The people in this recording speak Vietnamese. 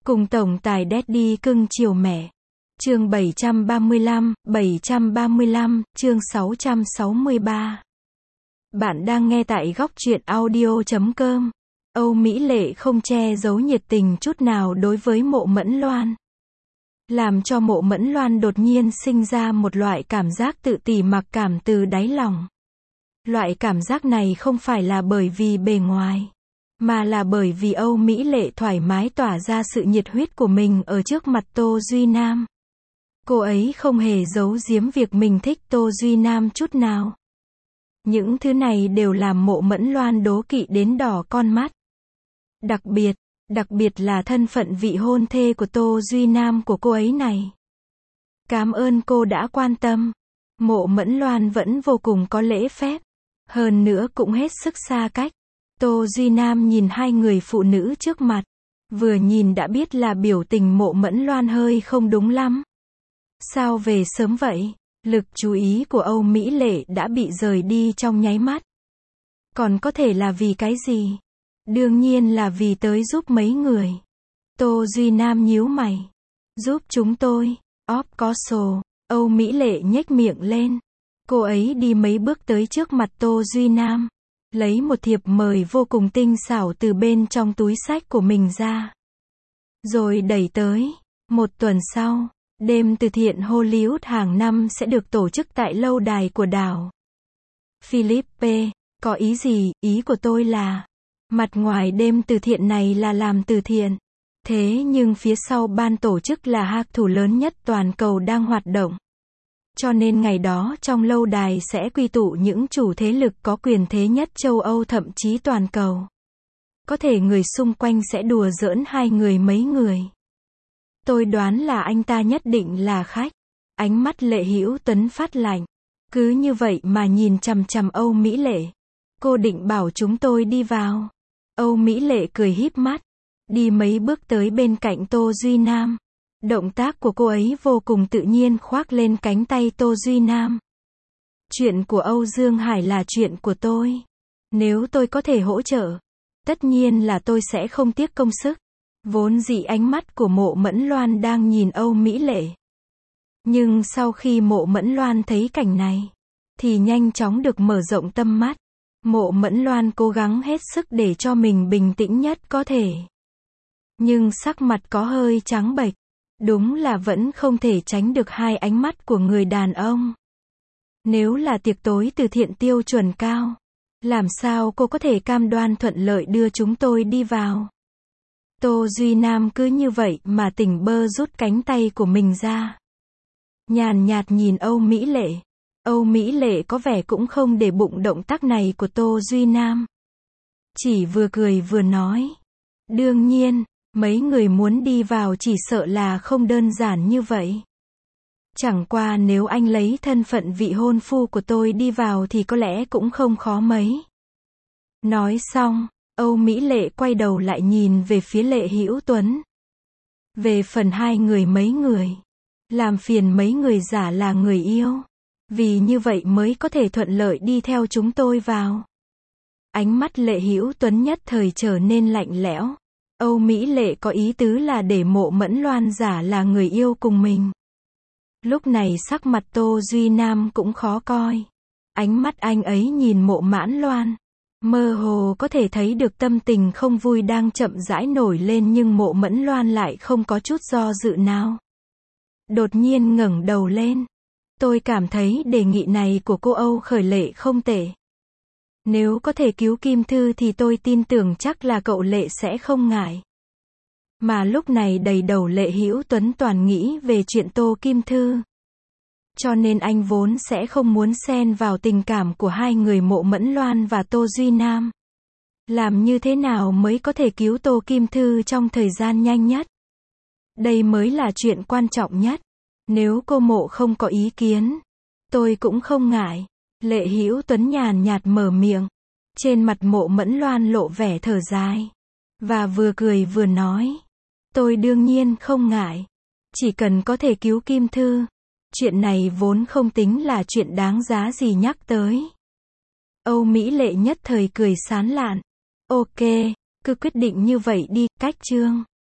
Cùng tổng tài Daddy cưng chiều mẹ. Chương 735, chương 663. Bạn đang nghe tại góc truyện audio.com. Âu Mỹ Lệ không che giấu nhiệt tình chút nào đối với Mộ Mẫn Loan. Làm cho Mộ Mẫn Loan đột nhiên sinh ra một loại cảm giác tự ti mặc cảm từ đáy lòng. Loại cảm giác này không phải là bởi vì bề ngoài, mà là bởi vì Âu Mỹ Lệ thoải mái tỏa ra sự nhiệt huyết của mình ở trước mặt Tô Duy Nam. Cô ấy không hề giấu giếm việc mình thích Tô Duy Nam chút nào. Những thứ này đều làm Mộ Mẫn Loan đố kỵ đến đỏ con mắt. Đặc biệt là thân phận vị hôn thê của Tô Duy Nam của cô ấy này. Cảm ơn cô đã quan tâm. Mộ Mẫn Loan vẫn vô cùng có lễ phép. Hơn nữa cũng hết sức xa cách. Tô Duy Nam nhìn hai người phụ nữ trước mặt. Vừa nhìn đã biết là biểu tình Mộ Mẫn Loan hơi không đúng lắm. Sao về sớm vậy? Lực chú ý của Âu Mỹ Lệ đã bị rời đi trong nháy mắt. Còn có thể là vì cái gì? Đương nhiên là vì tới giúp mấy người. Tô Duy Nam nhíu mày. Giúp chúng tôi. Of course. Âu Mỹ Lệ nhếch miệng lên. Cô ấy đi mấy bước tới trước mặt Tô Duy Nam. Lấy một thiệp mời vô cùng tinh xảo từ bên trong túi xách của mình ra. Rồi đẩy tới. Một tuần sau, đêm từ thiện Hollywood hàng năm sẽ được tổ chức tại lâu đài của đảo Philippe. Có ý gì? Ý của tôi là, mặt ngoài đêm từ thiện này là làm từ thiện. Thế nhưng phía sau ban tổ chức là hắc thủ lớn nhất toàn cầu đang hoạt động. Cho nên ngày đó trong lâu đài sẽ quy tụ những chủ thế lực có quyền thế nhất châu Âu thậm chí toàn cầu. Có thể người xung quanh sẽ đùa giỡn hai người mấy người. Tôi đoán là anh ta nhất định là khách. Ánh mắt Lệ Hữu Tuấn phát lạnh. Cứ như vậy mà nhìn chằm chằm Âu Mỹ Lệ. Cô định bảo chúng tôi đi vào. Âu Mỹ Lệ cười híp mắt. Đi mấy bước tới bên cạnh Tô Duy Nam. Động tác của cô ấy vô cùng tự nhiên khoác lên cánh tay Tô Duy Nam. Chuyện của Âu Dương Hải là chuyện của tôi. Nếu tôi có thể hỗ trợ, tất nhiên là tôi sẽ không tiếc công sức. Vốn dĩ ánh mắt của Mộ Mẫn Loan đang nhìn Âu Mỹ Lệ. Nhưng sau khi Mộ Mẫn Loan thấy cảnh này, thì nhanh chóng được mở rộng tâm mắt. Mộ Mẫn Loan cố gắng hết sức để cho mình bình tĩnh nhất có thể. Nhưng sắc mặt có hơi trắng bệch. Đúng là vẫn không thể tránh được hai ánh mắt của người đàn ông. Nếu là tiệc tối từ thiện tiêu chuẩn cao, làm sao cô có thể cam đoan thuận lợi đưa chúng tôi đi vào? Tô Duy Nam cứ như vậy mà tỉnh bơ rút cánh tay của mình ra. Nhàn nhạt nhìn Âu Mỹ Lệ. Âu Mỹ Lệ có vẻ cũng không để bụng động tác này của Tô Duy Nam. Chỉ vừa cười vừa nói. Đương nhiên, mấy người muốn đi vào chỉ sợ là không đơn giản như vậy. Chẳng qua nếu anh lấy thân phận vị hôn phu của tôi đi vào thì có lẽ cũng không khó mấy. Nói xong, Âu Mỹ Lệ quay đầu lại nhìn về phía Lệ Hữu Tuấn. Về phần hai người mấy người, làm phiền mấy người giả là người yêu. Vì như vậy mới có thể thuận lợi đi theo chúng tôi vào. Ánh mắt Lệ Hữu Tuấn nhất thời trở nên lạnh lẽo. Âu Mỹ Lệ có ý tứ là để Mộ Mẫn Loan giả là người yêu cùng mình. Lúc này sắc mặt Tô Duy Nam cũng khó coi. Ánh mắt anh ấy nhìn Mộ Mẫn Loan. Mơ hồ có thể thấy được tâm tình không vui đang chậm rãi nổi lên nhưng Mộ Mẫn Loan lại không có chút do dự nào. Đột nhiên ngẩng đầu lên. Tôi cảm thấy đề nghị này của cô Âu Khởi Lệ không tệ. Nếu có thể cứu Kim Thư thì tôi tin tưởng chắc là cậu Lệ sẽ không ngại. Mà lúc này đầy đầu Lệ Hữu Tuấn toàn nghĩ về chuyện Tô Kim Thư. Cho nên anh vốn sẽ không muốn xen vào tình cảm của hai người Mộ Mẫn Loan và Tô Duy Nam. Làm như thế nào mới có thể cứu Tô Kim Thư trong thời gian nhanh nhất? Đây mới là chuyện quan trọng nhất. Nếu cô Mộ không có ý kiến, tôi cũng không ngại. Lệ Hữu Tuấn nhàn nhạt mở miệng. Trên mặt Mộ Mẫn Loan lộ vẻ thở dài. Và vừa cười vừa nói. Tôi đương nhiên không ngại. Chỉ cần có thể cứu Kim Thư. Chuyện này vốn không tính là chuyện đáng giá gì nhắc tới. Âu Mỹ Lệ nhất thời cười sán lạn. Ok, cứ quyết định như vậy đi, cách chương.